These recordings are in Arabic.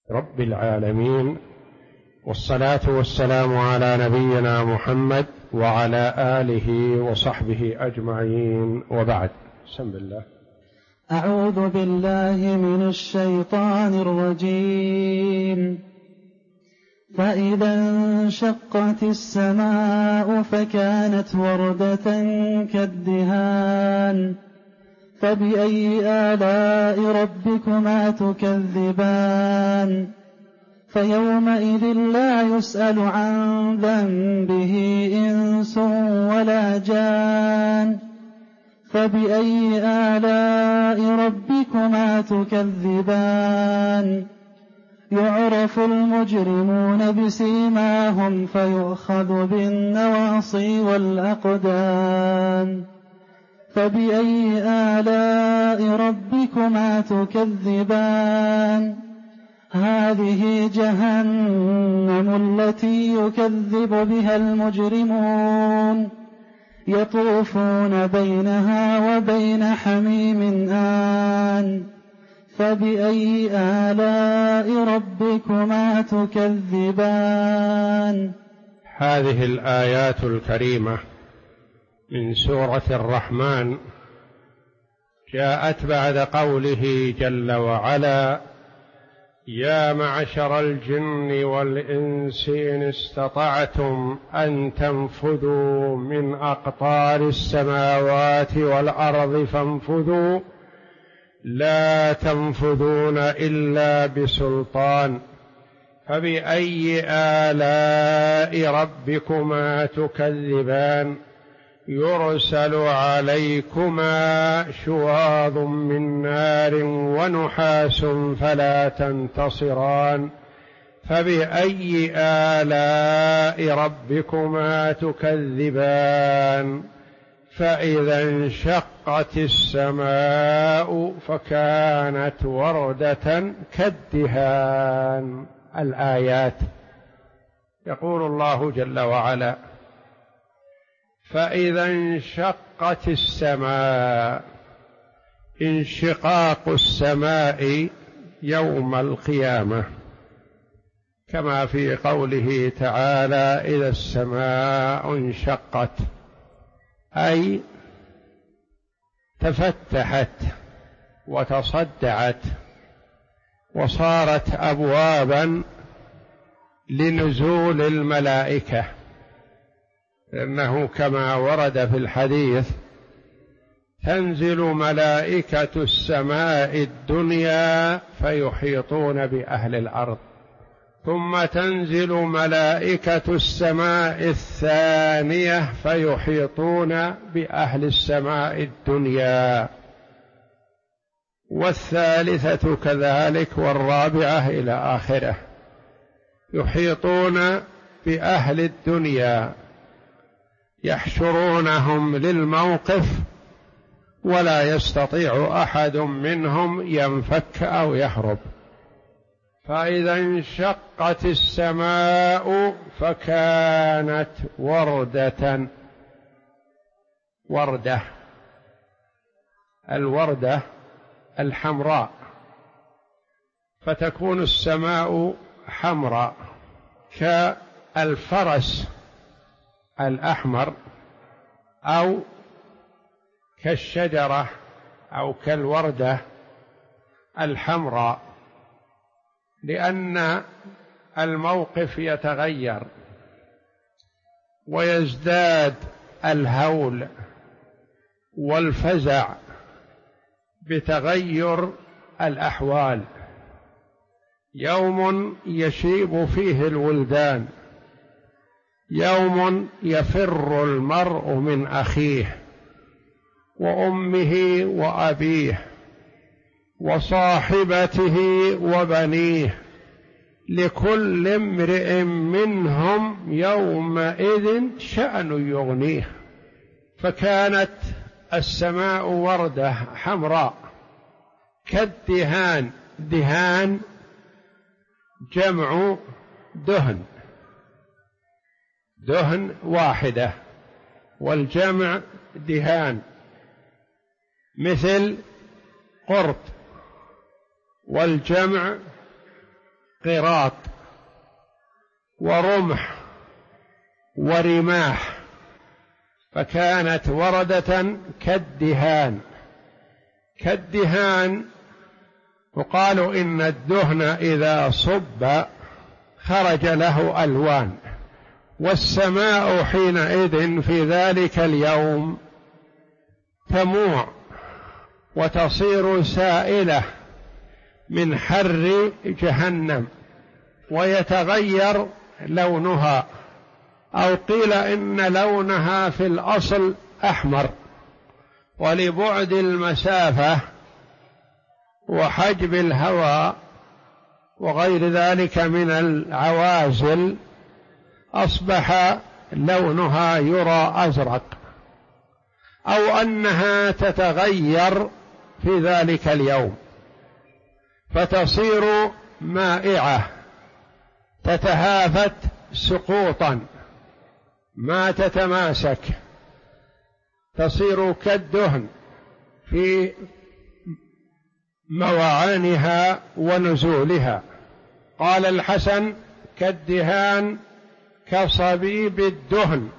رب العالمين، والصلاة والسلام على نبينا محمد وعلى آله وصحبه أجمعين، وبعد. بسم الله. أعوذ بالله من الشيطان الرجيم. فإذا انشقت السماء فكانت وردة كالدهان فبأي آلاء ربكما تكذبان فيومئذ لا يسأل عن ذنبه إنس ولا جان فبأي آلاء ربكما تكذبان يعرف المجرمون بسيماهم فيؤخذ بالنواصي والأقدام فبأي آلاء ربكما تكذبان هذه جهنم التي يكذب بها المجرمون يطوفون بينها وبين حميم آن فبأي آلاء ربكما تكذبان. هذه الآيات الكريمة من سورة الرحمن جاءت بعد قوله جل وعلا: يا معشر الجن والإنس إن استطعتم أن تنفذوا من أقطار السماوات والأرض فانفذوا لا تنفذون إلا بسلطان فبأي آلاء ربكما تكذبان يرسل عليكما شواظ من نار ونحاس فلا تنتصران فبأي آلاء ربكما تكذبان فإذا انشقت السماء فكانت وردة كالدهان. الآيات. يقول الله جل وعلا: فإذا انشقت السماء، انشقاق السماء يوم القيامة، كما في قوله تعالى: إذا السماء انشقت، أي تفتحت وتصدعت وصارت أبوابا لنزول الملائكة، لأنه كما ورد في الحديث: تنزل ملائكة السماء الدنيا فيحيطون بأهل الأرض، ثم تنزل ملائكة السماء الثانية فيحيطون بأهل السماء الدنيا، والثالثة كذلك، والرابعة إلى آخره، يحيطون بأهل الدنيا يحشرونهم للموقف ولا يستطيع أحد منهم ينفك أو يهرب. فإذا انشقت السماء فكانت وردة. الوردة الحمراء، فتكون السماء حمراء كالفرس الأحمر أو كالشجرة أو كالوردة الحمراء، لأن الموقف يتغير ويزداد الهول والفزع بتغير الأحوال. يوم يشيب فيه الولدان، يوم يفر المرء من أخيه وأمه وأبيه وصاحبته وبنيه، لكل امرئ منهم يومئذ شأن يغنيه. فكانت السماء وردة حمراء كالدهان. دهان جمع دهن، دهن واحدة، والجمع دهان، مثل قرط، والجمع قراط ورمح ورماح، فكانت وردة كالدهان. وقالوا إن الدهن إذا صب خرج له ألوان، والسماء حينئذ في ذلك اليوم تموع وتصير سائلة من حر جهنم، ويتغير لونها، أو قيل إن لونها في الأصل أحمر، ولبعد المسافة وحجب الهواء وغير ذلك من العوازل أصبح لونها يرى أزرق، أو أنها تتغير في ذلك اليوم فتصير مائعة تتهافت سقوطا ما تتماسك، تصير كالدهن في موعانها ونزولها. قال الحسن: كالدهان كصبيب الدهن،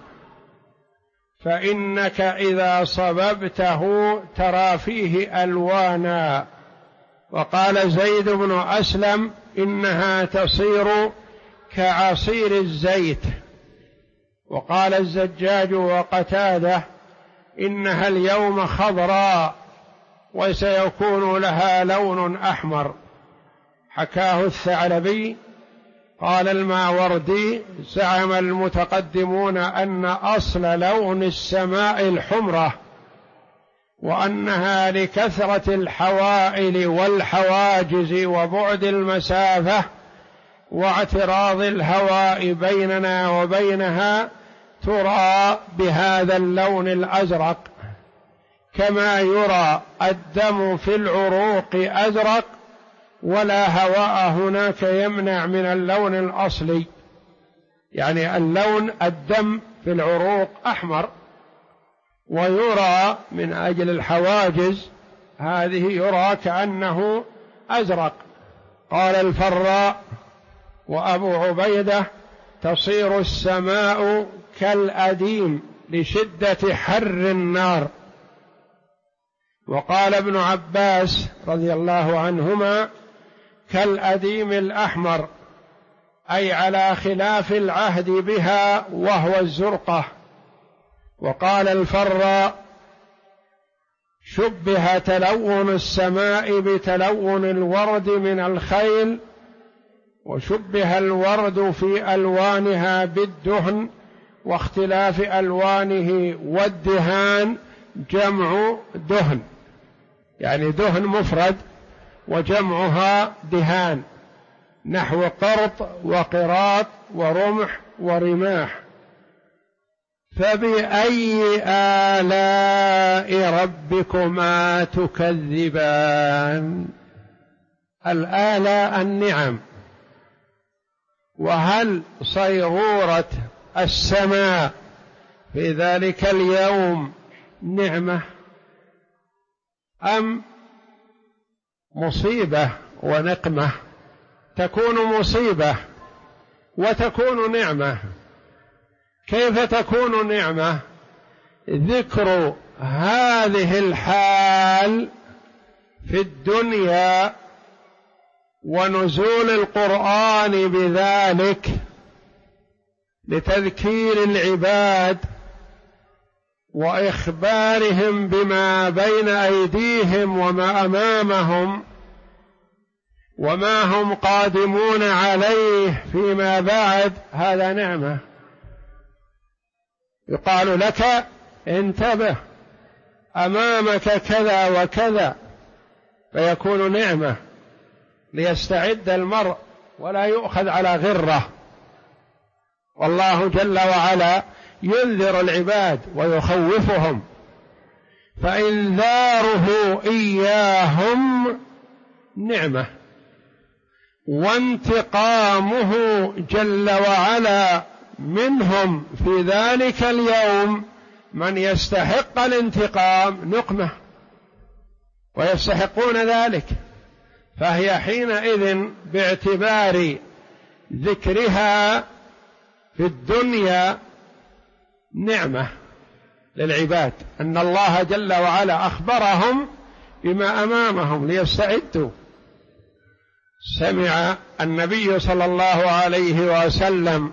فإنك إذا صببته ترى فيه ألوانا. وقال زيد بن أسلم: إنها تصير كعصير الزيت. وقال الزجاج وقتادة: إنها اليوم خضراء وسيكون لها لون أحمر. حكاه الثعلبي. قال الماوردي: زعم المتقدمون أن أصل لون السماء الحمرة، وأنها لكثرة الحوائل والحواجز وبعد المسافة واعتراض الهواء بيننا وبينها ترى بهذا اللون الأزرق، كما يرى الدم في العروق أزرق ولا هواء هناك يمنع من اللون الأصلي، يعني اللون الدم في العروق أحمر، ويرى من أجل الحواجز هذه يرى كأنه أزرق. قال الفراء وأبو عبيدة: تصير السماء كالأديم لشدة حر النار. وقال ابن عباس رضي الله عنهما: كالأديم الأحمر، أي على خلاف العهد بها وهو الزرقة. وقال الفراء: شبه تلون السماء بتلون الورد من الخيل، وشبه الورد في ألوانها بالدهن، واختلاف ألوانه والدهان جمع دهن، يعني دهن مفرد وجمعها دهان، نحو قرط وقراط ورمح ورماح. فبأي آلاء ربكما تكذبان؟ الآلاء النعم. وهل صيرورة السماء في ذلك اليوم نعمة أم مصيبة ونقمة؟ تكون مصيبة وتكون نعمة. كيف تكون نعمة؟ ذكر هذه الحال في الدنيا ونزول القرآن بذلك لتذكير العباد وإخبارهم بما بين أيديهم وما أمامهم وما هم قادمون عليه فيما بعد، هذا نعمة. يقال لك: انتبه أمامك كذا وكذا، فيكون نعمة ليستعد المرء ولا يؤخذ على غره. والله جل وعلا ينذر العباد ويخوفهم، فإنذاره إياهم نعمة، وانتقامه جل وعلا منهم في ذلك اليوم من يستحق الانتقام نقمة، ويستحقون ذلك. فهي حينئذ باعتبار ذكرها في الدنيا نعمة للعباد، أن الله جل وعلا أخبرهم بما أمامهم ليستعدوا. سمع النبي صلى الله عليه وسلم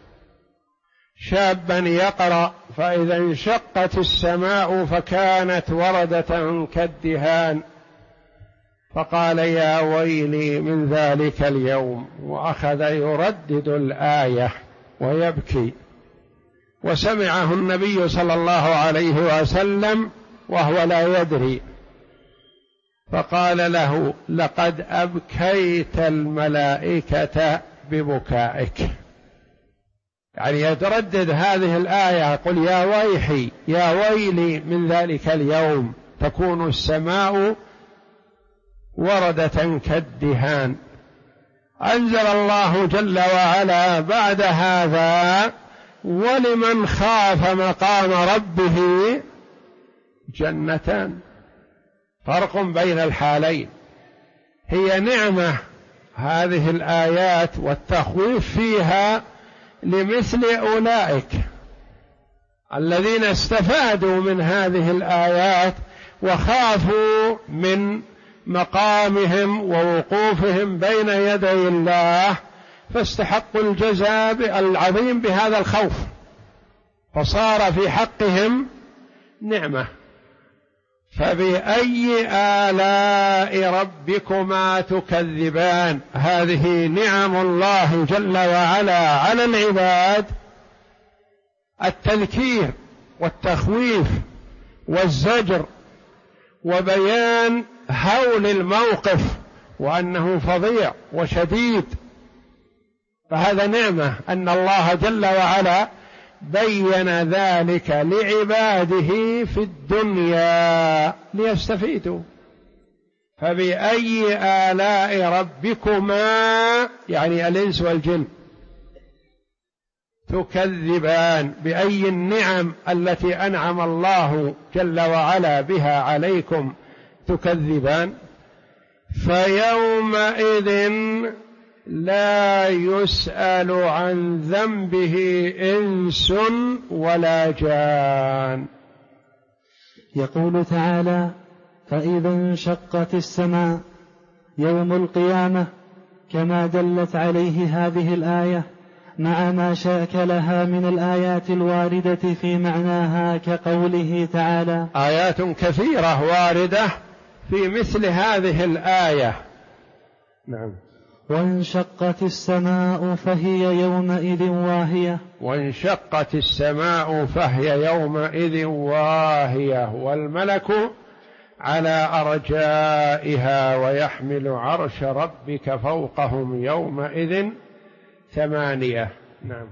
شابا يقرأ: فإذا انشقت السماء فكانت وردة كالدهان، فقال: يا ويلي من ذلك اليوم، وأخذ يردد الآية ويبكي. وسمعه النبي صلى الله عليه وسلم وهو لا يدري، فقال له: لقد أبكيت الملائكة ببكائك. يعني يتردد هذه الآية، يقول: يا ويحي يا ويلي من ذلك اليوم، تكون السماء وردة كالدهان. أنزل الله جل وعلا بعد هذا: ولمن خاف مقام ربه جنتان. فرق بين الحالين، هي نعمة هذه الآيات والتخويف فيها لمثل أولئك الذين استفادوا من هذه الآيات وخافوا من مقامهم ووقوفهم بين يدي الله، فاستحقوا الجزاء العظيم بهذا الخوف، فصار في حقهم نعمة. فبأي آلاء ربكما تكذبان؟ هذه نعم الله جل وعلا على العباد، التذكير والتخويف والزجر وبيان هول الموقف وأنه فظيع وشديد. فهذا نعمة أن الله جل وعلا بين ذلك لعباده في الدنيا ليستفيدوا. فبأي آلاء ربكما، يعني الإنس والجن، تكذبان، بأي النعم التي أنعم الله جل وعلا بها عليكم تكذبان؟ فيومئذ لا يسأل عن ذنبه إنس ولا جان. يقول تعالى: فإذا انشقت السماء يوم القيامة، كما دلت عليه هذه الآية مع ما شاكلها من الآيات الواردة في معناها، كقوله تعالى: آيات كثيرة واردة في مثل هذه الآية. نعم. وانشقت السماء فهي يومئذ واهية. وانشقت السماء فهي يومئذ واهية، والملك على أرجائها ويحمل عرش ربك فوقهم يومئذ 8. نعم.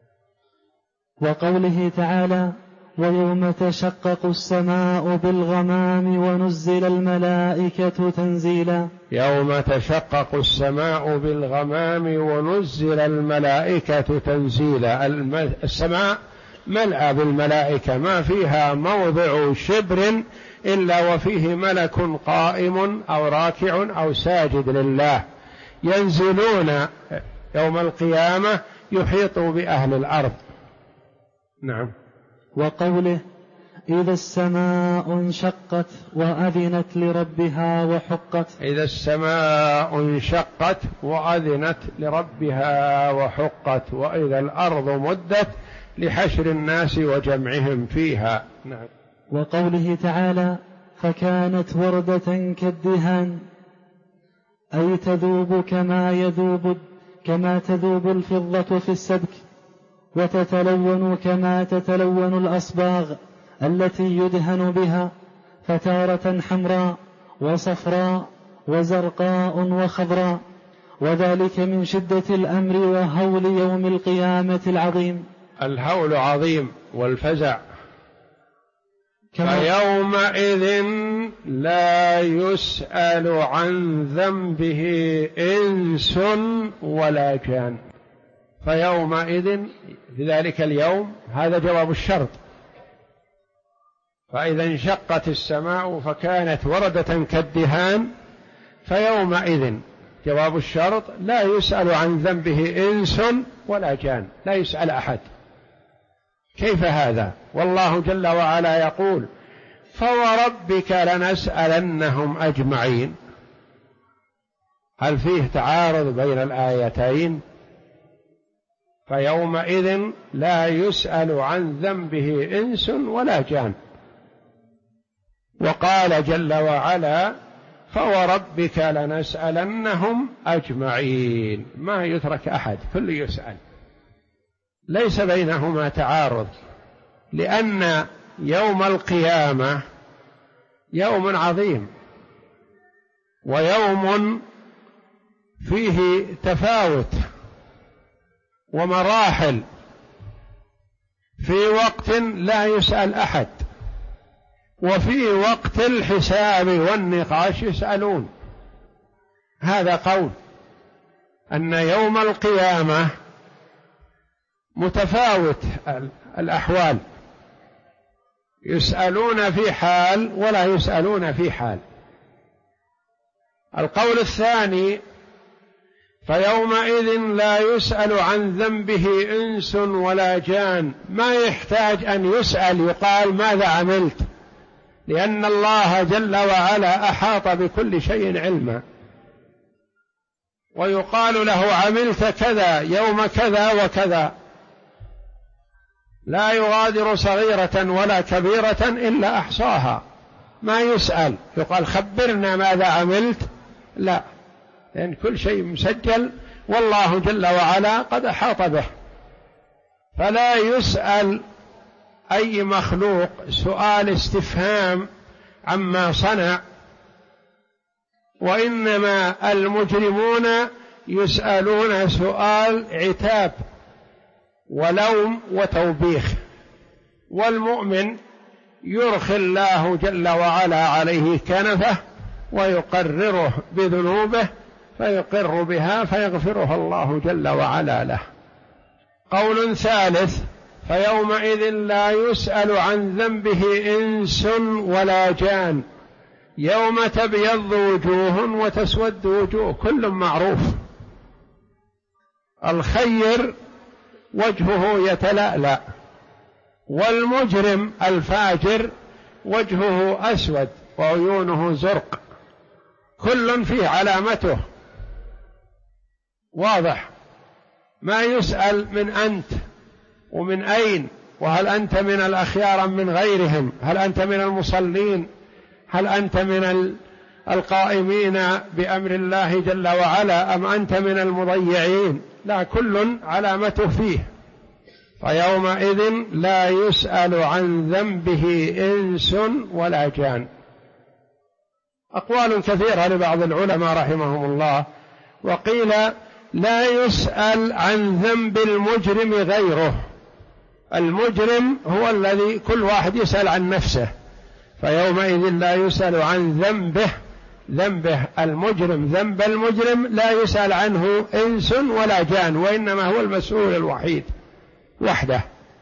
وقوله تعالى: ويوم تشقق السماء بالغمام ونزل الملائكة تنزيلا. يوم تشقق السماء بالغمام ونزل الملائكة تنزيلا. السماء ملأى بالملائكة، ما فيها موضع شبر إلا وفيه ملك قائم أو راكع أو ساجد لله، ينزلون يوم القيامة يحيطوا بأهل الأرض. نعم. وقوله: إذا السماء انشقت وأذنت لربها وحقت. إذا السماء انشقت وأذنت لربها وحقت، وإذا الأرض مدت لحشر الناس وجمعهم فيها. نعم. وقوله تعالى: فكانت وردة كالدهان، أي تذوب كما تذوب الفضة في السبك، وتتلون كما تتلون الأصباغ التي يدهن بها، فتارة حمراء وصفراء وزرقاء وخضراء، وذلك من شدة الأمر وهول يوم القيامة العظيم. الهول عظيم والفزع. فيومئذ لا يسأل عن ذنبه إنس ولا جان. فيومئذ، في ذلك اليوم، هذا جواب الشرط. فإذا انشقت السماء فكانت وردة كالدهان، فيومئذ جواب الشرط لا يسأل عن ذنبه إنس ولا جان، لا يسأل أحد. كيف هذا؟ والله جل وعلا يقول فوربك لنسألنهم أجمعين. هل فيه تعارض بين الآيتين؟ فيومئذ لا يسأل عن ذنبه إنس ولا جان، وقال جل وعلا فوربك لنسألنهم أجمعين، ما يترك أحد، كل يسأل، ليس بينهما تعارض، لأن يوم القيامة يوم عظيم، ويوم فيه تفاوت ومراحل، في وقت لا يسأل أحد، وفي وقت الحساب والنقاش يسألون. هذا قول أن يوم القيامة متفاوت الأحوال، يسألون في حال ولا يسألون في حال. القول الثاني فيومئذ لا يسأل عن ذنبه إنس ولا جان، ما يحتاج أن يسأل يقال ماذا عملت، لأن الله جل وعلا أحاط بكل شيء علما، ويقال له عملت كذا يوم كذا وكذا، لا يغادر صغيرة ولا كبيرة إلا أحصاها. ما يسأل يقال خبرنا ماذا عملت، لا، لأن كل شيء مسجل والله جل وعلا قد أحاط به. فلا يسأل أي مخلوق سؤال استفهام عما صنع، وإنما المجرمون يسألون سؤال عتاب ولوم وتوبيخ، والمؤمن يرخي الله جل وعلا عليه كنفه ويقرره بذنوبه فيقر بها فيغفرها الله جل وعلا له. قول ثالث فيومئذ لا يسأل عن ذنبه إنس ولا جان، يوم تبيض وجوه وتسود وجوه، كل معروف. الخير وجهه يتلألأ، والمجرم الفاجر وجهه أسود وعيونه زرق، كل فيه علامته واضح. ما يسأل من أنت ومن أين، وهل أنت من الأخيار من غيرهم، هل أنت من المصلين، هل أنت من القائمين بأمر الله جل وعلا، أم أنت من المضيعين، لا، كل علامته فيه. فيومئذ لا يسأل عن ذنبه إنس ولا جان. أقوال كثيرة لبعض العلماء رحمهم الله، وقيل لا يسأل عن ذنب المجرم غيره، المجرم هو الذي كل واحد يسأل عن نفسه، فيومئذ لا يسأل عن ذنبه المجرم، ذنب المجرم لا يسأل عنه إنس ولا جان، وإنما هو المسؤول الوحيد وحده.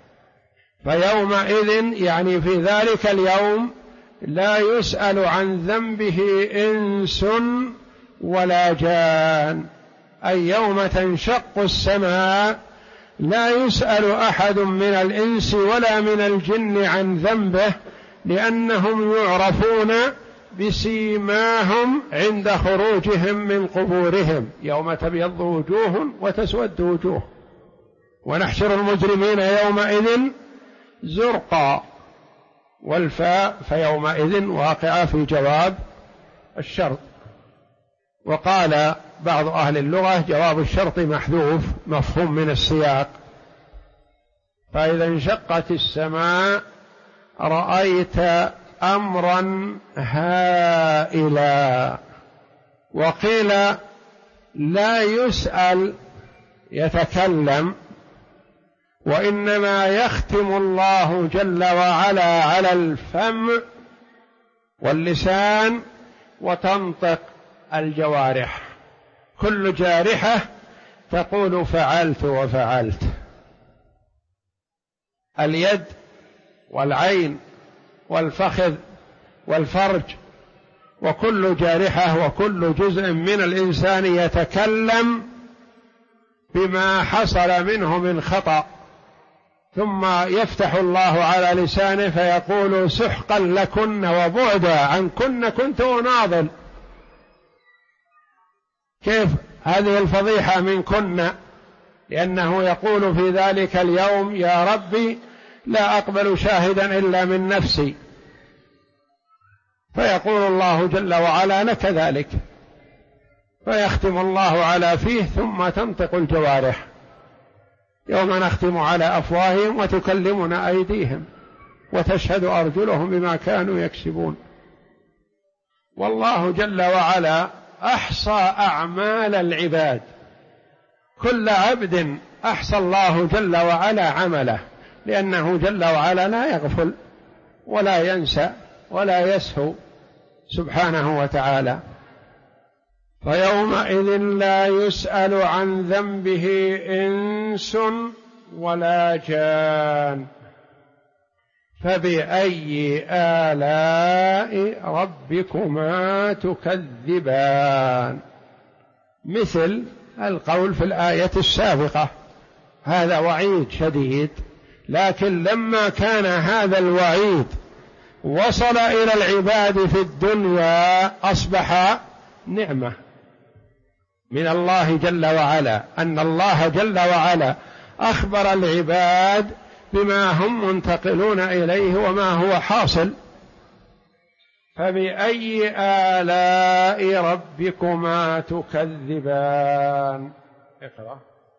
فيومئذ يعني في ذلك اليوم لا يسأل عن ذنبه إنس ولا جان، أي يوم تنشق السماء لا يسأل أحد من الإنس ولا من الجن عن ذنبه، لأنهم يعرفون بسيماهم عند خروجهم من قبورهم، يوم تبيض وجوه وتسود وجوه، ونحشر المجرمين يومئذ زرقا، والفاء فيومئذ واقعة في جواب الشرط. وقال بعض أهل اللغة جواب الشرط محذوف مفهوم من السياق، فإذا انشقت السماء رأيت أمرا هائلا. وقيل لا يسأل يتكلم، وإنما يختم الله جل وعلا على الفم واللسان وتنطق الجوارح، كل جارحة تقول فعلت وفعلت. اليد والعين والفخذ والفرج وكل جارحة وكل جزء من الإنسان يتكلم بما حصل منه من خطأ، ثم يفتح الله على لسانه فيقول سحقا لكن وبعدا عنكن كنت أناضل. كيف هذه الفضيحة منكن؟ لأنه يقول في ذلك اليوم يا ربي لا أقبل شاهدا إلا من نفسي، فيقول الله جل وعلا لك ذلك، فيختم الله على فيه ثم تنطق الجوارح، يوم نختم على أفواههم وتكلمنا أيديهم وتشهد أرجلهم بما كانوا يكسبون. والله جل وعلا أحصى أعمال العباد، كل عبد أحصى الله جل وعلا عمله، لأنه جل وعلا لا يغفل ولا ينسى ولا يسهو سبحانه وتعالى. فيومئذ لا يسأل عن ذنبه إنس ولا جان، فبأي آلاء ربكما تكذبان، مثل القول في الآية السابقة. هذا وعيد شديد، لكن لما كان هذا الوعيد وصل إلى العباد في الدنيا أصبح نعمة من الله جل وعلا، أن الله جل وعلا أخبر العباد بما هم منتقلون إليه وما هو حاصل. فبأي آلاء ربكما تكذبان. اقرأ.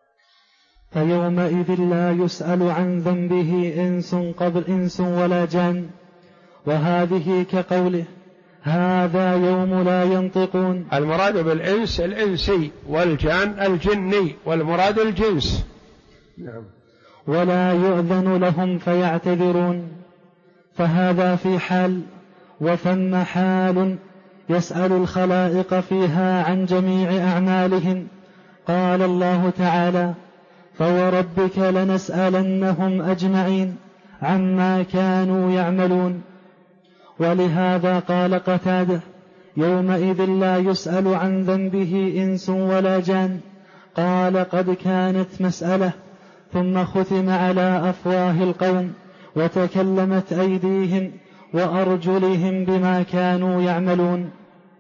فيومئذ لا يسأل عن ذنبه إنس ولا جان، وهذه كقوله هذا يوم لا ينطقون. المراد بالإنس الإنسي، والجان الجني، والمراد الجنس. نعم. ولا يؤذن لهم فيعتذرون، فهذا في حال، وثم حال يسأل الخلائق فيها عن جميع أعمالهم. قال الله تعالى فوربك لنسألنهم أجمعين عما كانوا يعملون. ولهذا قال قتادة يومئذ لا يسأل عن ذنبه إنس ولا جان، قال قد كانت مسألة، ثم ختم على أفواه القوم وتكلمت أيديهم وأرجلهم بما كانوا يعملون.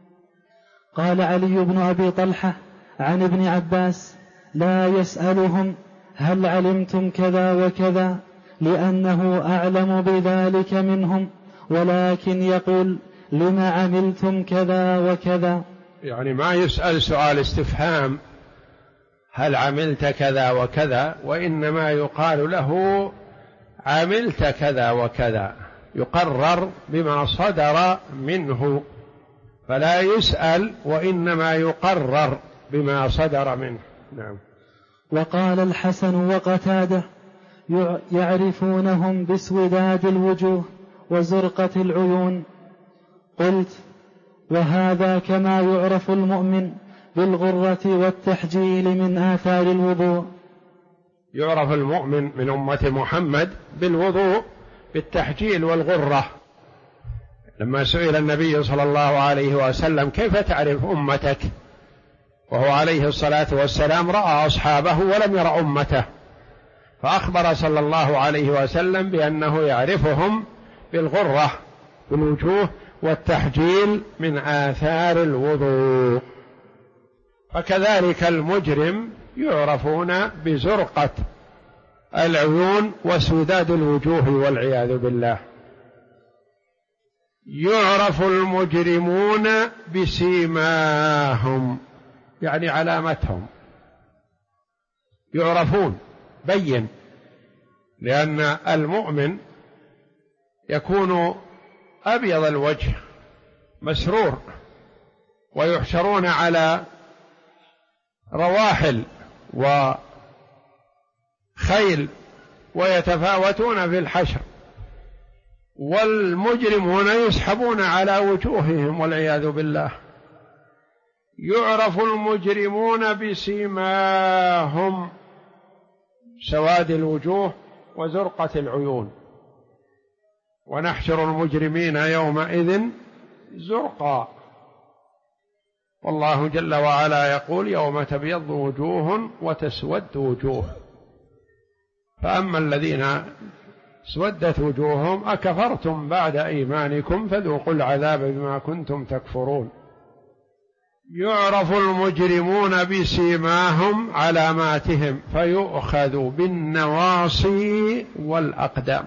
قال علي بن أبي طلحة عن ابن عباس لا يسألهم هل علمتم كذا وكذا، لأنه أعلم بذلك منهم، ولكن يقول لم عملتم كذا وكذا. يعني ما يسأل سؤال استفهام هل عملت كذا وكذا، وإنما يقال له عملت كذا وكذا، يقرر بما صدر منه، فلا يسأل وإنما يقرر بما صدر منه. نعم. وقال الحسن وقتادة يعرفونهم باسوداد الوجوه وزرقة العيون. قلت وهذا كما يعرف المؤمن بالغرة والتحجيل من آثار الوضوء. يعرف المؤمن من أمة محمد بالوضوء بالتحجيل والغرة. لما سئل النبي صلى الله عليه وسلم كيف تعرف أمتك، وهو عليه الصلاة والسلام رأى أصحابه ولم يرى أمته، فأخبر صلى الله عليه وسلم بأنه يعرفهم بالغرة بالوجوه والتحجيل من آثار الوضوء. فكذلك المجرم يعرفون بزرقة العيون وسوداد الوجوه والعياذ بالله. يعرف المجرمون بسيماهم، يعني علامتهم، يعرفون بين، لأن المؤمن يكون أبيض الوجه مسرور، ويحشرون على رواحل وخيل ويتفاوتون في الحشر، والمجرمون يسحبون على وجوههم والعياذ بالله. يعرف المجرمون بسيماهم، سواد الوجوه وزرقة العيون. ونحشر المجرمين يومئذ زرقا، والله جل وعلا يقول يوم تبيض وجوه وتسود وجوه، فأما الذين اسودت وجوههم أكفرتم بعد إيمانكم فذوقوا العذاب بما كنتم تكفرون. يعرف المجرمون بسيماهم علاماتهم فيؤخذ بالنواصي والأقدام.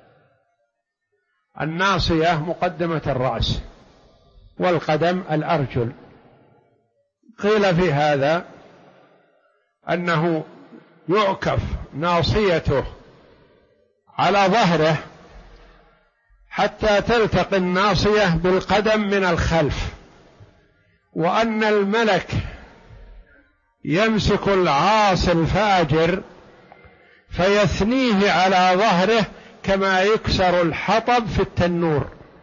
الناصية مقدمة الرأس، والقدم الأرجل. قيل في هذا أنه يعكف ناصيته على ظهره حتى تلتقي الناصية بالقدم من الخلف، وأن الملك يمسك العاصي الفاجر فيثنيه على ظهره كما يكسر الحطب في التنور،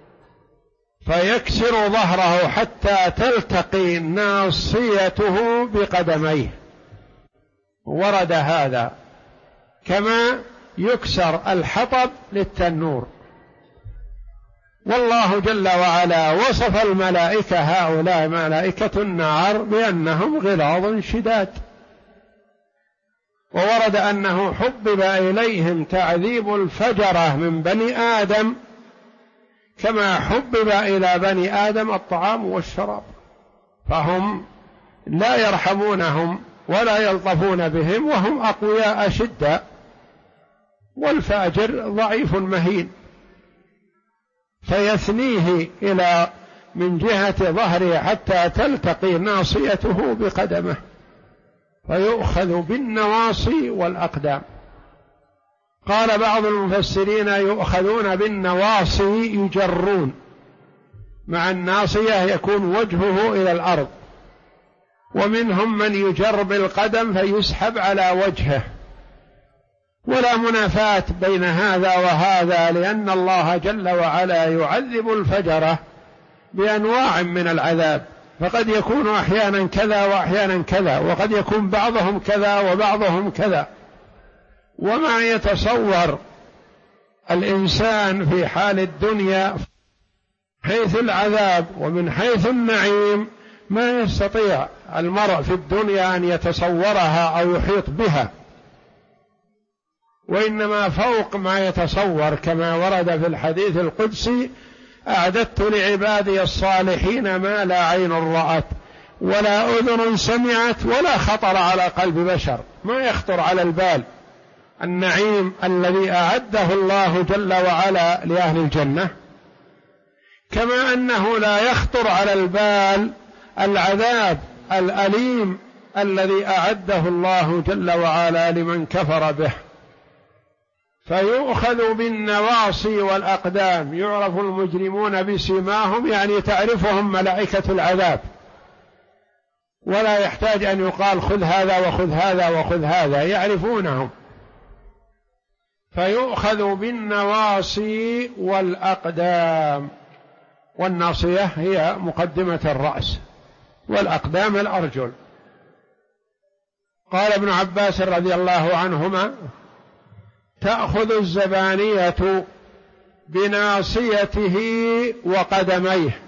فيكسر ظهره حتى تلتقي ناصيته بقدميه. ورد هذا كما يكسر الحطب للتنور. والله جل وعلا وصف الملائكة هؤلاء ملائكة النار بأنهم غلاظ شداد، وورد أنه حبب إليهم تعذيب الفجرة من بني آدم كما حبب إلى بني آدم الطعام والشراب، فهم لا يرحمونهم ولا يلطفون بهم، وهم أقوياء شدة، والفاجر ضعيف مهين، فيثنيه إلى من جهة ظهره حتى تلتقي ناصيته بقدمه، فيؤخذ بالنواصي والأقدام. قال بعض المفسرين يؤخذون بالنواصي يجرون، مع الناصية يكون وجهه إلى الأرض، ومنهم من يجر بالقدم فيسحب على وجهه، ولا منافاة بين هذا وهذا، لأن الله جل وعلا يعذب الفجرة بأنواع من العذاب، فقد يكون أحيانا كذا وأحيانا كذا، وقد يكون بعضهم كذا وبعضهم كذا. وما يتصور الإنسان في حال الدنيا حيث العذاب ومن حيث النعيم ما يستطيع المرء في الدنيا أن يتصورها أو يحيط بها، وإنما فوق ما يتصور، كما ورد في الحديث القدسي: أعددت لعبادي الصالحين ما لا عين رأت ولا أذن سمعت ولا خطر على قلب بشر. ما يخطر على البال النعيم الذي أعده الله جل وعلا لأهل الجنة، كما أنه لا يخطر على البال العذاب الأليم الذي أعده الله جل وعلا لمن كفر به. فيؤخذ بالنواصي والأقدام. يعرف المجرمون بسيماهم، يعني تعرفهم ملائكة العذاب، ولا يحتاج أن يقال خذ هذا وخذ هذا وخذ هذا، يعرفونهم. فيؤخذ بالنواصي والأقدام، والناصية هي مقدمة الرأس، والأقدام الأرجل. قال ابن عباس رضي الله عنهما: تأخذ الزبانية بناصيته وقدميه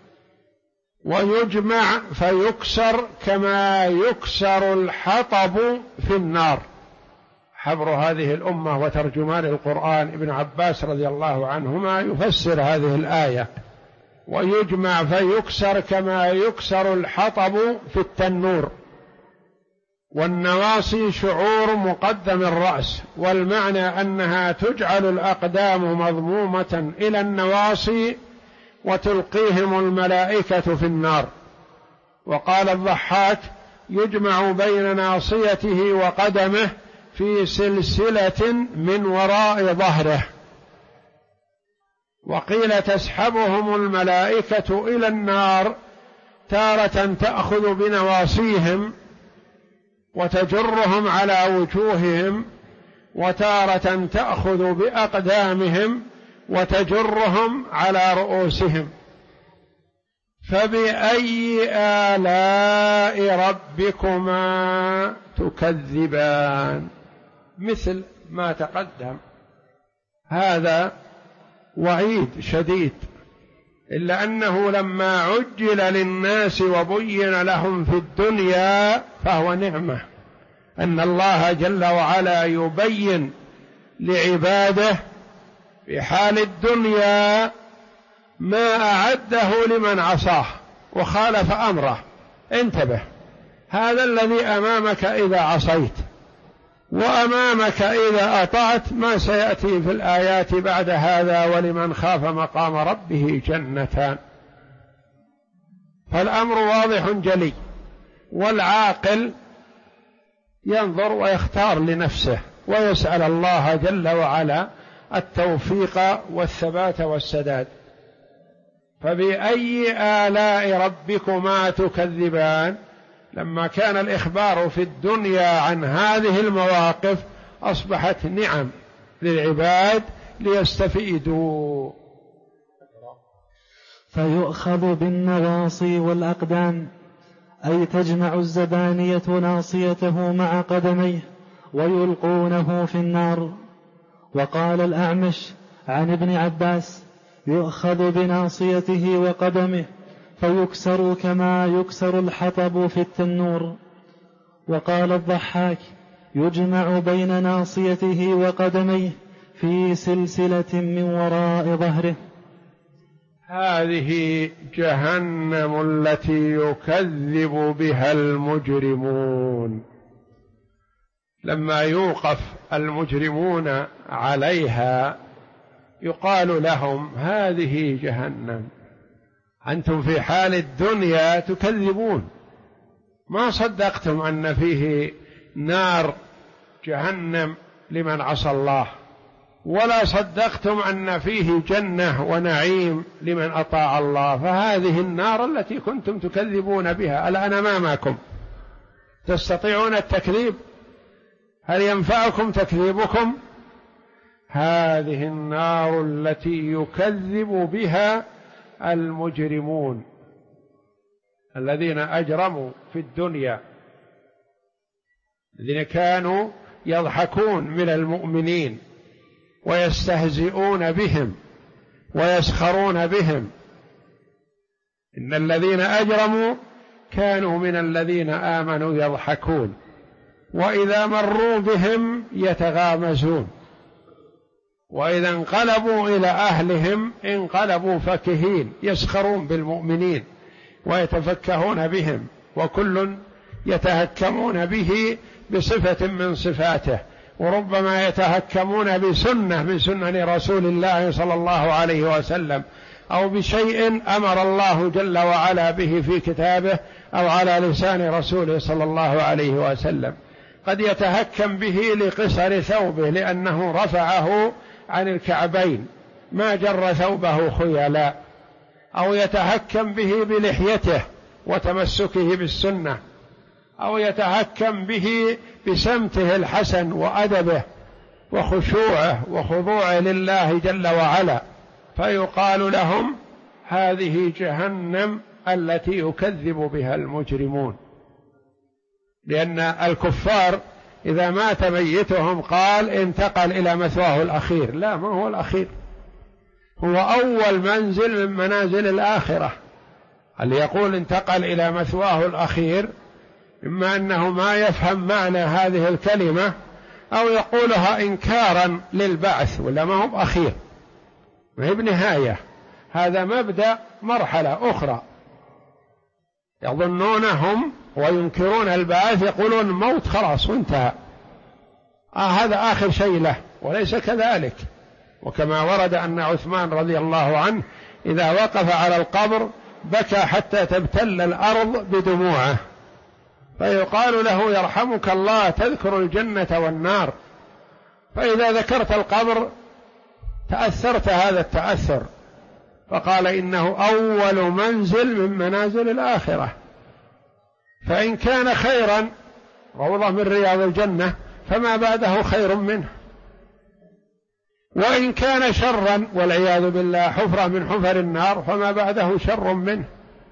ويجمع فيكسر كما يكسر الحطب في النار. حبر هذه الأمة وترجمان القرآن ابن عباس رضي الله عنهما يفسر هذه الآية: ويجمع فيكسر كما يكسر الحطب في التنور. والنواصي شعور مقدم الرأس، والمعنى أنها تجعل الأقدام مضمومة إلى النواصي وتلقيهم الملائكة في النار. وقال الضحاك: يجمع بين ناصيته وقدمه في سلسلة من وراء ظهره. وقيل تسحبهم الملائكة إلى النار، تارة تأخذ بنواصيهم وتجرهم على وجوههم، وتارة تأخذ بأقدامهم وتجرهم على رؤوسهم. فبأي آلاء ربكما تكذبان؟ مثل ما تقدم، هذا وعيد شديد إلا أنه لما عجل للناس وبين لهم في الدنيا فهو نعمة، أن الله جل وعلا يبين لعباده في حال الدنيا ما أعده لمن عصاه وخالف أمره. انتبه، هذا الذي أمامك إذا عصيت، وأمامك إذا أطعت ما سيأتي في الآيات بعد هذا: ولمن خاف مقام ربه جنتان. فالأمر واضح جلي، والعاقل ينظر ويختار لنفسه ويسأل الله جل وعلا التوفيق والثبات والسداد. فبأي آلاء ربكما تكذبان؟ لما كان الإخبار في الدنيا عن هذه المواقف أصبحت نعم للعباد ليستفيدوا. فيؤخذ بالنواصي والأقدام، أي تجمع الزبانية ناصيته مع قدميه ويلقونه في النار. وقال الأعمش عن ابن عباس: يؤخذ بناصيته وقدمه فيكسر كما يكسر الحطب في التنور. وقال الضحاك: يجمع بين ناصيته وقدميه في سلسلة من وراء ظهره. هذه جهنم التي يكذب بها المجرمون. لما يوقف المجرمون عليها يقال لهم: هذه جهنم، أنتم في حال الدنيا تكذبون، ما صدقتم أن فيه نار جهنم لمن عصى الله، ولا صدقتم أن فيه جنة ونعيم لمن أطاع الله، فهذه النار التي كنتم تكذبون بها الآن أمامكم، تستطيعون التكذيب؟ هل ينفعكم تكذيبكم؟ هذه النار التي يكذب بها المجرمون الذين أجرموا في الدنيا، الذين كانوا يضحكون من المؤمنين ويستهزئون بهم ويسخرون بهم. إن الذين أجرموا كانوا من الذين آمنوا يضحكون، وإذا مروا بهم يتغامزون، وإذا انقلبوا إلى أهلهم انقلبوا فكهين، يسخرون بالمؤمنين ويتفكهون بهم، وكل يتهكمون به بصفة من صفاته، وربما يتهكمون بسنة من سنن رسول الله صلى الله عليه وسلم، أو بشيء أمر الله جل وعلا به في كتابه أو على لسان رسوله صلى الله عليه وسلم. قد يتهكم به لقصر ثوبه لأنه رفعه عن الكعبين ما جر ثوبه خيلا، أو يتهكم به بلحيته وتمسكه بالسنة، أو يتهكم به بسمته الحسن وأدبه وخشوعه وخضوعه لله جل وعلا، فيقال لهم: هذه جهنم التي يكذب بها المجرمون. لأن الكفار إذا مات ميتهم قال انتقل إلى مثواه الأخير، لا، ما هو الأخير، هو أول منزل من منازل الآخرة. اللي يقول انتقل إلى مثواه الأخير إما أنه ما يفهم معنى هذه الكلمة أو يقولها إنكارا للبعث، ولا ما هو أخير، ما هي بنهاية، هذا مبدأ مرحلة أخرى. يظنونهم وينكرون البعث، يقولون الموت خلاص وانتهى، هذا آخر شيء له، وليس كذلك. وكما ورد أن عثمان رضي الله عنه إذا وقف على القبر بكى حتى تبتل الأرض بدموعه، فيقال له: يرحمك الله، تذكر الجنة والنار، فإذا ذكرت القبر تأثرت هذا التأثر، فقال: إنه أول منزل من منازل الآخرة، فإن كان خيرا روضة من رياض الجنة فما بعده خير منه، وإن كان شرا والعياذ بالله حفرة من حفر النار فما بعده شر منه.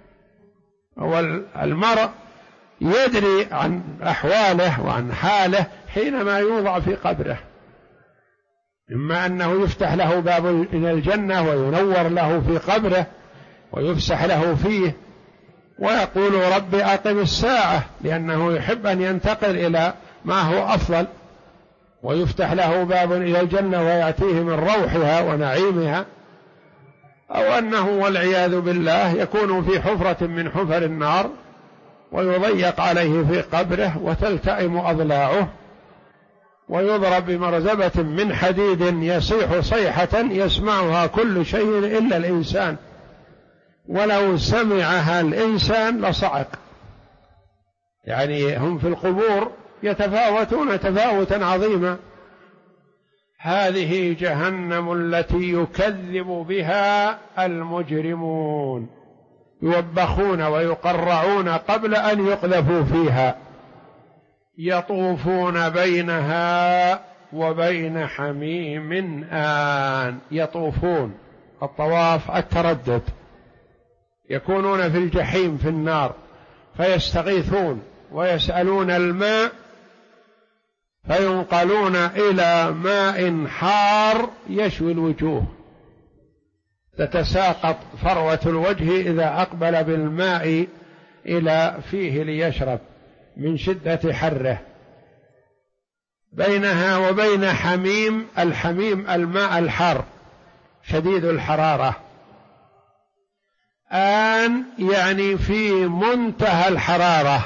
والمرء يدري عن أحواله وعن حاله حينما يوضع في قبره، إما أنه يفتح له باب إلى الجنة وينور له في قبره ويفسح له فيه، ويقول رب أقم الساعة، لأنه يحب أن ينتقل إلى ما هو أفضل، ويفتح له باب إلى الجنة ويأتيه من روحها ونعيمها، أو أنه والعياذ بالله يكون في حفرة من حفر النار ويضيق عليه في قبره وتلتئم أضلاعه ويضرب بمرزبة من حديد يصيح صيحة يسمعها كل شيء إلا الإنسان، ولو سمعها الإنسان لصعق. يعني هم في القبور يتفاوتون تفاوتا عظيما. هذه جهنم التي يكذب بها المجرمون، يوبخون ويقرعون قبل أن يقذفوا فيها، يطوفون بينها وبين حميم آن. يطوفون، الطواف التردد، يكونون في الجحيم في النار فيستغيثون ويسألون الماء فينقلون إلى ماء حار يشوي الوجوه، تتساقط فروة الوجه إذا أقبل بالماء إلى فيه ليشرب من شدة حره. بينها وبين حميم، الحميم الماء الحار شديد الحرارة. آن يعني في منتهى الحرارة،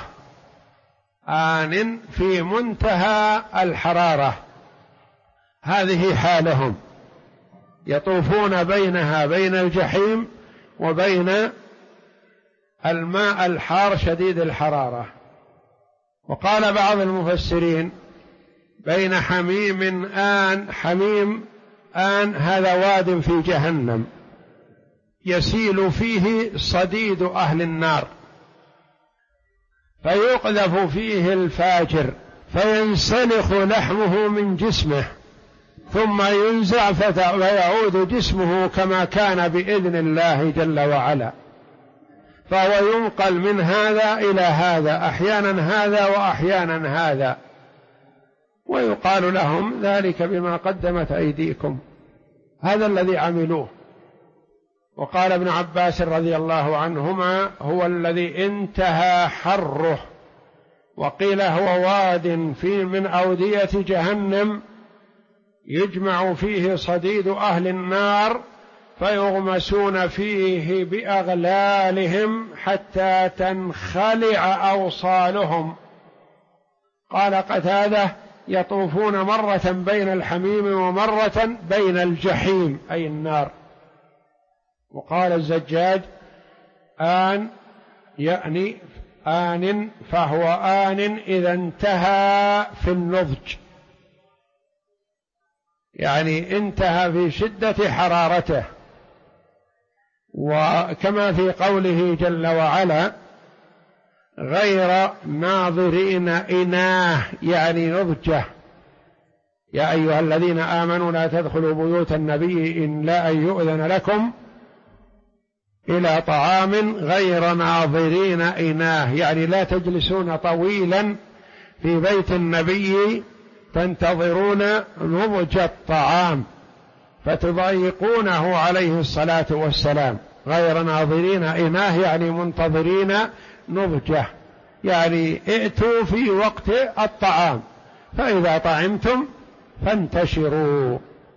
آن في منتهى الحرارة، هذه حالهم. يطوفون بينها بين الجحيم وبين الماء الحار شديد الحرارة. وقال بعض المفسرين بين حميم آن، حميم آن هذا واد في جهنم يسيل فيه صديد أهل النار، فيقذف فيه الفاجر فينسلخ لحمه من جسمه ثم ينزع فيعود جسمه كما كان بإذن الله جل وعلا، فهو ينقل من هذا إلى هذا، أحيانا هذا وأحيانا هذا، ويقال لهم ذلك بما قدمت أيديكم، هذا الذي عملوه. وقال ابن عباس رضي الله عنهما هو الذي انتهى حره، وقيل هو واد في من أودية جهنم يجمع فيه صديد أهل النار فيغمسون فيه بأغلالهم حتى تنخلع أوصالهم. قال قتادة يطوفون مرة بين الحميم ومرة بين الجحيم أي النار. وقال الزجاج آن يعني آن، فهو آن إذا انتهى في النضج، يعني انتهى في شدة حرارته. وكما في قوله جل وعلا غير ناظرين إناه يعني نضجه، يا أيها الذين آمنوا لا تدخلوا بيوت النبي إلا أن يؤذن لكم إلى طعام غير ناظرين إناه، يعني لا تجلسون طويلا في بيت النبي تنتظرون نضج الطعام فتضايقونه عليه الصلاة والسلام. غير ناظرين إناه يعني منتظرين نضجه، يعني ائتوا في وقت الطعام، فإذا طعمتم فانتشروا.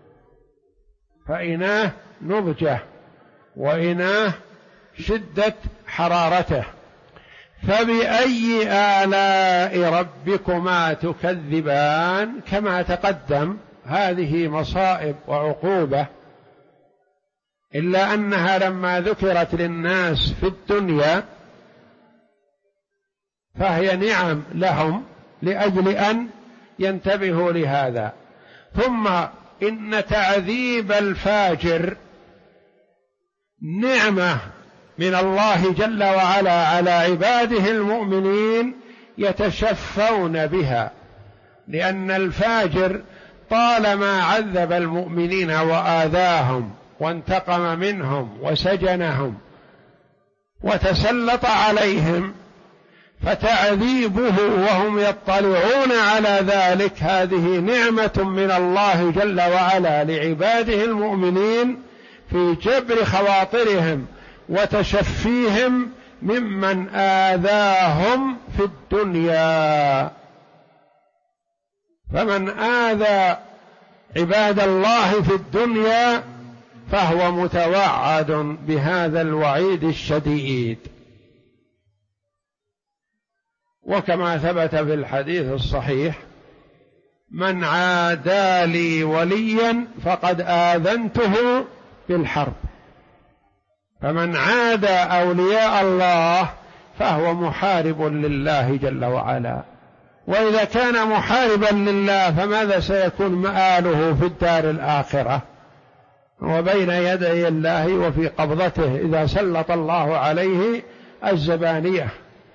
فإناه نضجه وإناه شدة حرارته. فبأي آلاء ربكما تكذبان، كما تقدم هذه مصائب وعقوبة، إلا أنها لما ذكرت للناس في الدنيا فهي نعم لهم لأجل أن ينتبهوا لهذا. ثم إن تعذيب الفاجر نعمة من الله جل وعلا على عباده المؤمنين يتشفون بها، لأن الفاجر طالما عذب المؤمنين وآذاهم وانتقم منهم وسجنهم وتسلط عليهم، فتعذيبه وهم يطلعون على ذلك هذه نعمة من الله جل وعلا لعباده المؤمنين في جبر خواطرهم وتشفيهم ممن آذاهم في الدنيا. فمن آذى عباد الله في الدنيا فهو متوعد بهذا الوعيد الشديد. وكما ثبت في الحديث الصحيح: من عادى لي وليا فقد آذنته بالحرب. فمن عادى أولياء الله فهو محارب لله جل وعلا. وإذا كان محاربا لله فماذا سيكون مآله في الدار الآخرة وبين يدي الله وفي قبضته إذا سلط الله عليه الزبانية؟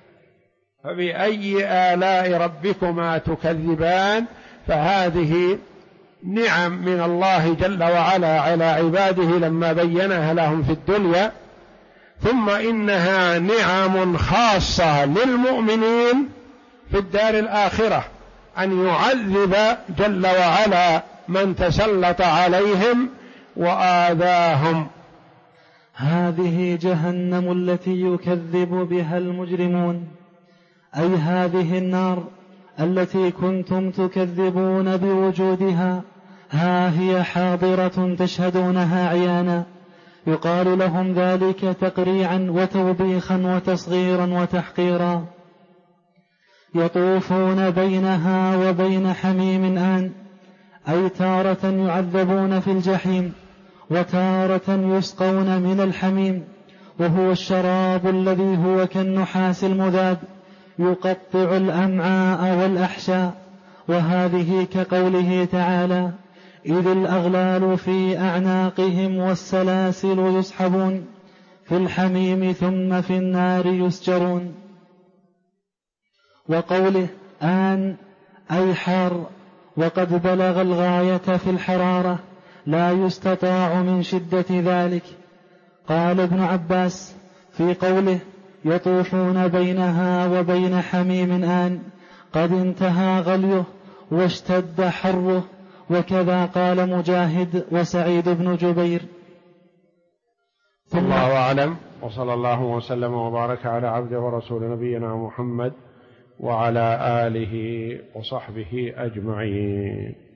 فبأي آلاء ربكما تكذبان؟ فهذه نعم من الله جل وعلا على عباده لما بينها لهم في الدنيا، ثم إنها نعم خاصة للمؤمنين في الدار الآخرة، أن يعذب جل وعلا من تسلط عليهم وآذاهم. هذه جهنم التي يكذب بها المجرمون، أي هذه النار التي كنتم تكذبون بوجودها، ها هي حاضرة تشهدونها عيانا. يقال لهم ذلك تقريعا وتوبيخا وتصغيرا وتحقيرا. يطوفون بينها وبين حميم آن، أي تارة يعذبون في الجحيم وتارة يسقون من الحميم، وهو الشراب الذي هو كالنحاس المذاب يقطع الأمعاء والأحشاء. وهذه كقوله تعالى: إذ الأغلال في أعناقهم والسلاسل يسحبون في الحميم ثم في النار يسجرون. وقوله آن أي حار، وقد بلغ الغاية في الحرارة لا يستطاع من شدة ذلك. قال ابن عباس في قوله يطوفون بينها وبين حميم آن قد انتهى غليه واشتد حره، وكذا قال مجاهد وسعيد بن جبير. الله أعلم، وصلى الله وسلم وبارك على عبده ورسول نبينا محمد وعلى آله وصحبه أجمعين.